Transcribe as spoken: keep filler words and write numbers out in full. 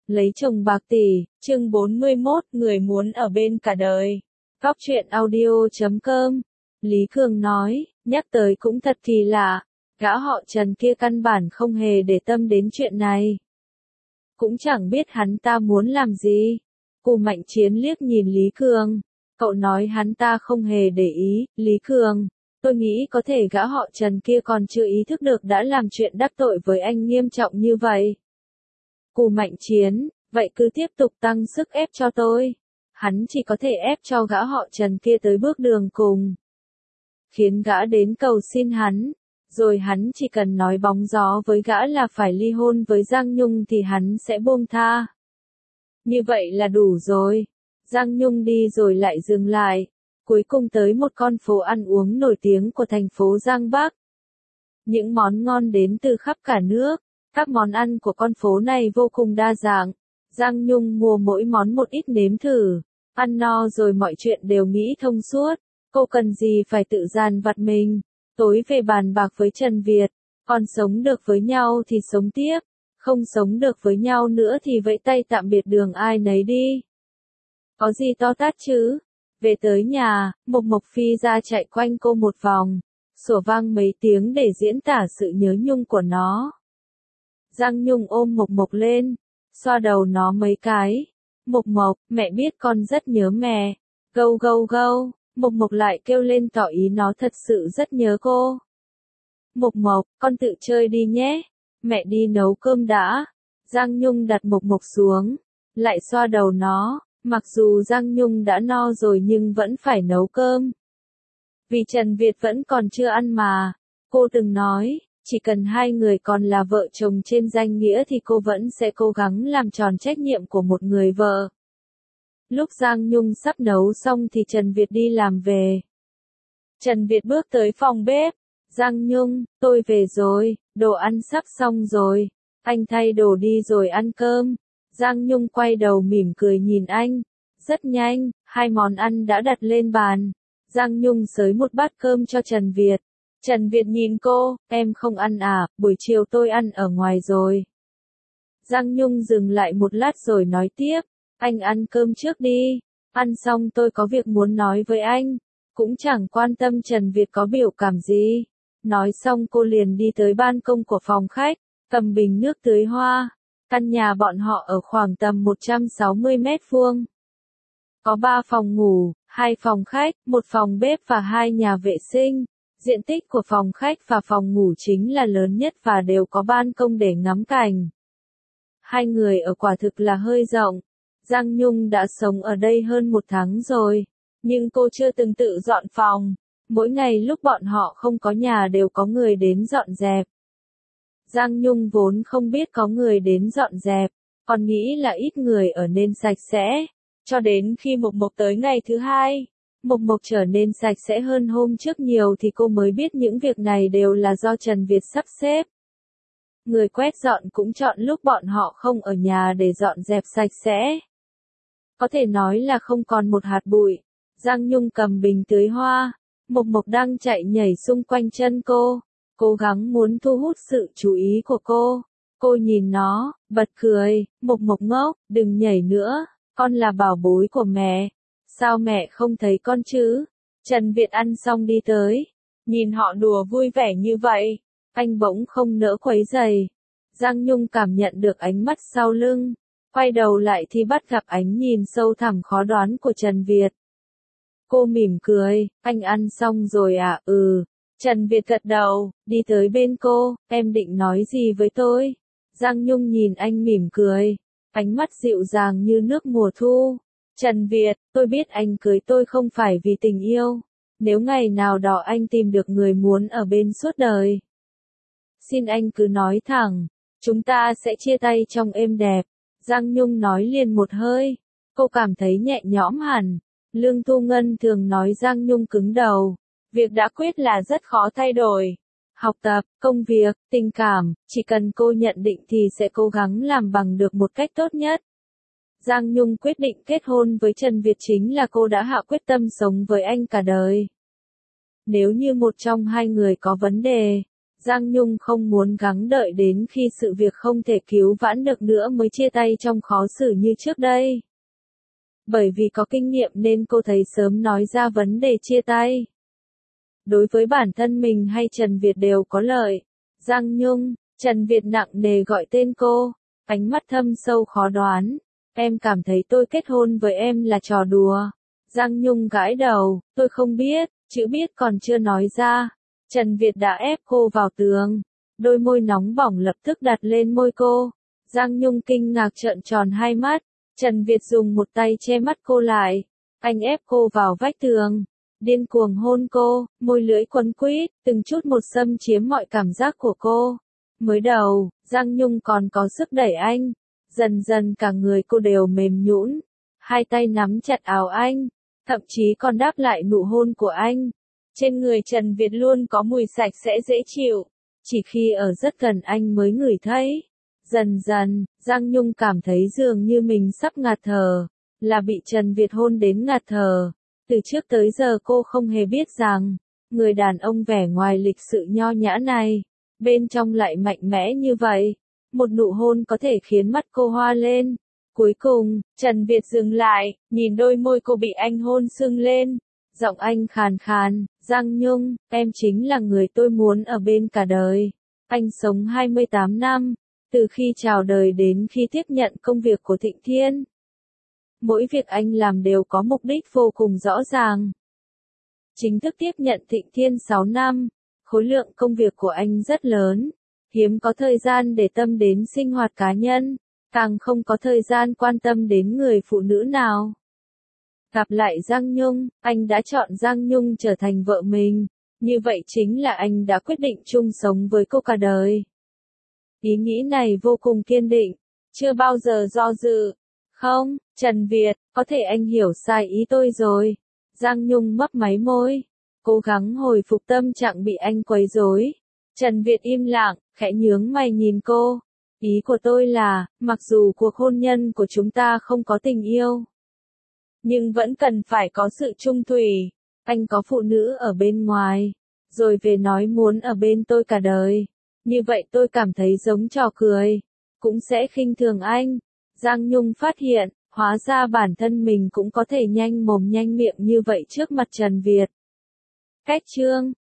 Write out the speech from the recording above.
Lấy chồng bạc tỷ, chương bốn mươi mốt, người muốn ở bên cả đời. Góc truyện audio chấm com. Lý Cường nói, nhắc tới cũng thật kỳ lạ, gã họ Trần kia căn bản không hề để tâm đến chuyện này. Cũng chẳng biết hắn ta muốn làm gì. Cô Mạnh Chiến liếc nhìn Lý Cường. Cậu nói hắn ta không hề để ý, Lý Cường. Tôi nghĩ có thể gã họ Trần kia còn chưa ý thức được đã làm chuyện đắc tội với anh nghiêm trọng như vậy. Cô Mạnh Chiến, vậy cứ tiếp tục tăng sức ép cho tôi. Hắn chỉ có thể ép cho gã họ Trần kia tới bước đường cùng. Khiến gã đến cầu xin hắn. Rồi hắn chỉ cần nói bóng gió với gã là phải ly hôn với Giang Nhung thì hắn sẽ buông tha. Như vậy là đủ rồi. Giang Nhung đi rồi lại dừng lại. Cuối cùng tới một con phố ăn uống nổi tiếng của thành phố Giang Bắc. Những món ngon đến từ khắp cả nước. Các món ăn của con phố này vô cùng đa dạng. Giang Nhung mua mỗi món một ít nếm thử. Ăn no rồi mọi chuyện đều nghĩ thông suốt. Cô cần gì phải tự dằn vặt mình. Tối về bàn bạc với Trần Việt. Còn sống được với nhau thì sống tiếp. Không sống được với nhau nữa thì vẫy tay tạm biệt đường ai nấy đi. Có gì to tát chứ? Về tới nhà, Mộc Mộc phi ra chạy quanh cô một vòng. Sủa vang mấy tiếng để diễn tả sự nhớ nhung của nó. Giang Nhung ôm Mộc Mộc lên. Xoa đầu nó mấy cái. Mộc Mộc, mẹ biết con rất nhớ mẹ. Gâu gâu gâu. Mộc Mộc lại kêu lên tỏ ý nó thật sự rất nhớ cô. Mộc Mộc, con tự chơi đi nhé. Mẹ đi nấu cơm đã. Giang Nhung đặt Mộc Mộc xuống. Lại xoa đầu nó. Mặc dù Giang Nhung đã no rồi nhưng vẫn phải nấu cơm. Vì Trần Việt vẫn còn chưa ăn mà. Cô từng nói, chỉ cần hai người còn là vợ chồng trên danh nghĩa thì cô vẫn sẽ cố gắng làm tròn trách nhiệm của một người vợ. Lúc Giang Nhung sắp nấu xong thì Trần Việt đi làm về. Trần Việt bước tới phòng bếp. Giang Nhung, tôi về rồi, đồ ăn sắp xong rồi. Anh thay đồ đi rồi ăn cơm. Giang Nhung quay đầu mỉm cười nhìn anh. Rất nhanh, hai món ăn đã đặt lên bàn. Giang Nhung xới một bát cơm cho Trần Việt. Trần Việt nhìn cô, em không ăn à, buổi chiều tôi ăn ở ngoài rồi. Giang Nhung dừng lại một lát rồi nói tiếp, anh ăn cơm trước đi. Ăn xong tôi có việc muốn nói với anh. Cũng chẳng quan tâm Trần Việt có biểu cảm gì. Nói xong cô liền đi tới ban công của phòng khách, cầm bình nước tưới hoa. Căn nhà bọn họ ở khoảng tầm một trăm sáu mươi mét vuông. Có ba phòng ngủ, hai phòng khách, một phòng bếp và hai nhà vệ sinh. Diện tích của phòng khách và phòng ngủ chính là lớn nhất và đều có ban công để ngắm cảnh. Hai người ở quả thực là hơi rộng. Giang Nhung đã sống ở đây hơn một tháng rồi. Nhưng cô chưa từng tự dọn phòng. Mỗi ngày lúc bọn họ không có nhà đều có người đến dọn dẹp. Giang Nhung vốn không biết có người đến dọn dẹp, còn nghĩ là ít người ở nên sạch sẽ. Cho đến khi Mộc Mộc tới ngày thứ hai, Mộc Mộc trở nên sạch sẽ hơn hôm trước nhiều thì cô mới biết những việc này đều là do Trần Việt sắp xếp. Người quét dọn cũng chọn lúc bọn họ không ở nhà để dọn dẹp sạch sẽ. Có thể nói là không còn một hạt bụi. Giang Nhung cầm bình tưới hoa. Mộc Mộc đang chạy nhảy xung quanh chân cô. Cố gắng muốn thu hút sự chú ý của cô. Cô nhìn nó, bật cười, Mộc Mộc ngốc, đừng nhảy nữa, con là bảo bối của mẹ. Sao mẹ không thấy con chứ? Trần Việt ăn xong đi tới. Nhìn họ đùa vui vẻ như vậy. Anh bỗng không nỡ quấy rầy. Giang Nhung cảm nhận được ánh mắt sau lưng. Quay đầu lại thì bắt gặp ánh nhìn sâu thẳm khó đoán của Trần Việt. Cô mỉm cười, anh ăn xong rồi à? Ừ. Trần Việt gật đầu, đi tới bên cô, em định nói gì với tôi? Giang Nhung nhìn anh mỉm cười, ánh mắt dịu dàng như nước mùa thu. Trần Việt, tôi biết anh cưới tôi không phải vì tình yêu. Nếu ngày nào đó anh tìm được người muốn ở bên suốt đời, xin anh cứ nói thẳng, chúng ta sẽ chia tay trong êm đẹp. Giang Nhung nói liền một hơi, cô cảm thấy nhẹ nhõm hẳn. Lương Thu Ngân thường nói Giang Nhung cứng đầu. Việc đã quyết là rất khó thay đổi. Học tập, công việc, tình cảm, chỉ cần cô nhận định thì sẽ cố gắng làm bằng được một cách tốt nhất. Giang Nhung quyết định kết hôn với Trần Việt chính là cô đã hạ quyết tâm sống với anh cả đời. Nếu như một trong hai người có vấn đề, Giang Nhung không muốn gắng đợi đến khi sự việc không thể cứu vãn được nữa mới chia tay trong khó xử như trước đây. Bởi vì có kinh nghiệm nên cô thấy sớm nói ra vấn đề chia tay. Đối với bản thân mình hay Trần Việt đều có lợi. Giang Nhung, Trần Việt nặng nề gọi tên cô, ánh mắt thâm sâu khó đoán. Em cảm thấy tôi kết hôn với em là trò đùa. Giang Nhung gãi đầu, tôi không biết, chữ biết còn chưa nói ra. Trần Việt đã ép cô vào tường. Đôi môi nóng bỏng lập tức đặt lên môi cô. Giang Nhung kinh ngạc trợn tròn hai mắt. Trần Việt dùng một tay che mắt cô lại. Anh ép cô vào vách tường. Điên cuồng hôn cô, môi lưỡi quấn quýt, từng chút một xâm chiếm mọi cảm giác của cô. Mới đầu, Giang Nhung còn có sức đẩy anh. Dần dần cả người cô đều mềm nhũn. Hai tay nắm chặt áo anh. Thậm chí còn đáp lại nụ hôn của anh. Trên người Trần Việt luôn có mùi sạch sẽ dễ chịu. Chỉ khi ở rất gần anh mới ngửi thấy. Dần dần, Giang Nhung cảm thấy dường như mình sắp ngạt thở. Là bị Trần Việt hôn đến ngạt thở. Từ trước tới giờ cô không hề biết rằng, người đàn ông vẻ ngoài lịch sự nho nhã này, bên trong lại mạnh mẽ như vậy. Một nụ hôn có thể khiến mắt cô hoa lên. Cuối cùng, Trần Việt dừng lại, nhìn đôi môi cô bị anh hôn sưng lên. Giọng anh khàn khàn, Giang Nhung, em chính là người tôi muốn ở bên cả đời. Anh sống hai mươi tám năm, từ khi chào đời đến khi tiếp nhận công việc của Thịnh Thiên. Mỗi việc anh làm đều có mục đích vô cùng rõ ràng. Chính thức tiếp nhận Thịnh Thiên sáu năm, khối lượng công việc của anh rất lớn, hiếm có thời gian để tâm đến sinh hoạt cá nhân, càng không có thời gian quan tâm đến người phụ nữ nào. Gặp lại Giang Nhung, anh đã chọn Giang Nhung trở thành vợ mình, như vậy chính là anh đã quyết định chung sống với cô cả đời. Ý nghĩ này vô cùng kiên định, chưa bao giờ do dự. Không, Trần Việt, có thể anh hiểu sai ý tôi rồi. Giang Nhung mấp máy môi, cố gắng hồi phục tâm trạng bị anh quấy rối. Trần Việt im lặng, khẽ nhướng mày nhìn cô. Ý của tôi là, mặc dù cuộc hôn nhân của chúng ta không có tình yêu, nhưng vẫn cần phải có sự chung thủy. Anh có phụ nữ ở bên ngoài, rồi về nói muốn ở bên tôi cả đời. Như vậy tôi cảm thấy giống trò cười, cũng sẽ khinh thường anh. Giang Nhung phát hiện, hóa ra bản thân mình cũng có thể nhanh mồm nhanh miệng như vậy trước mặt Trần Việt. Cách chương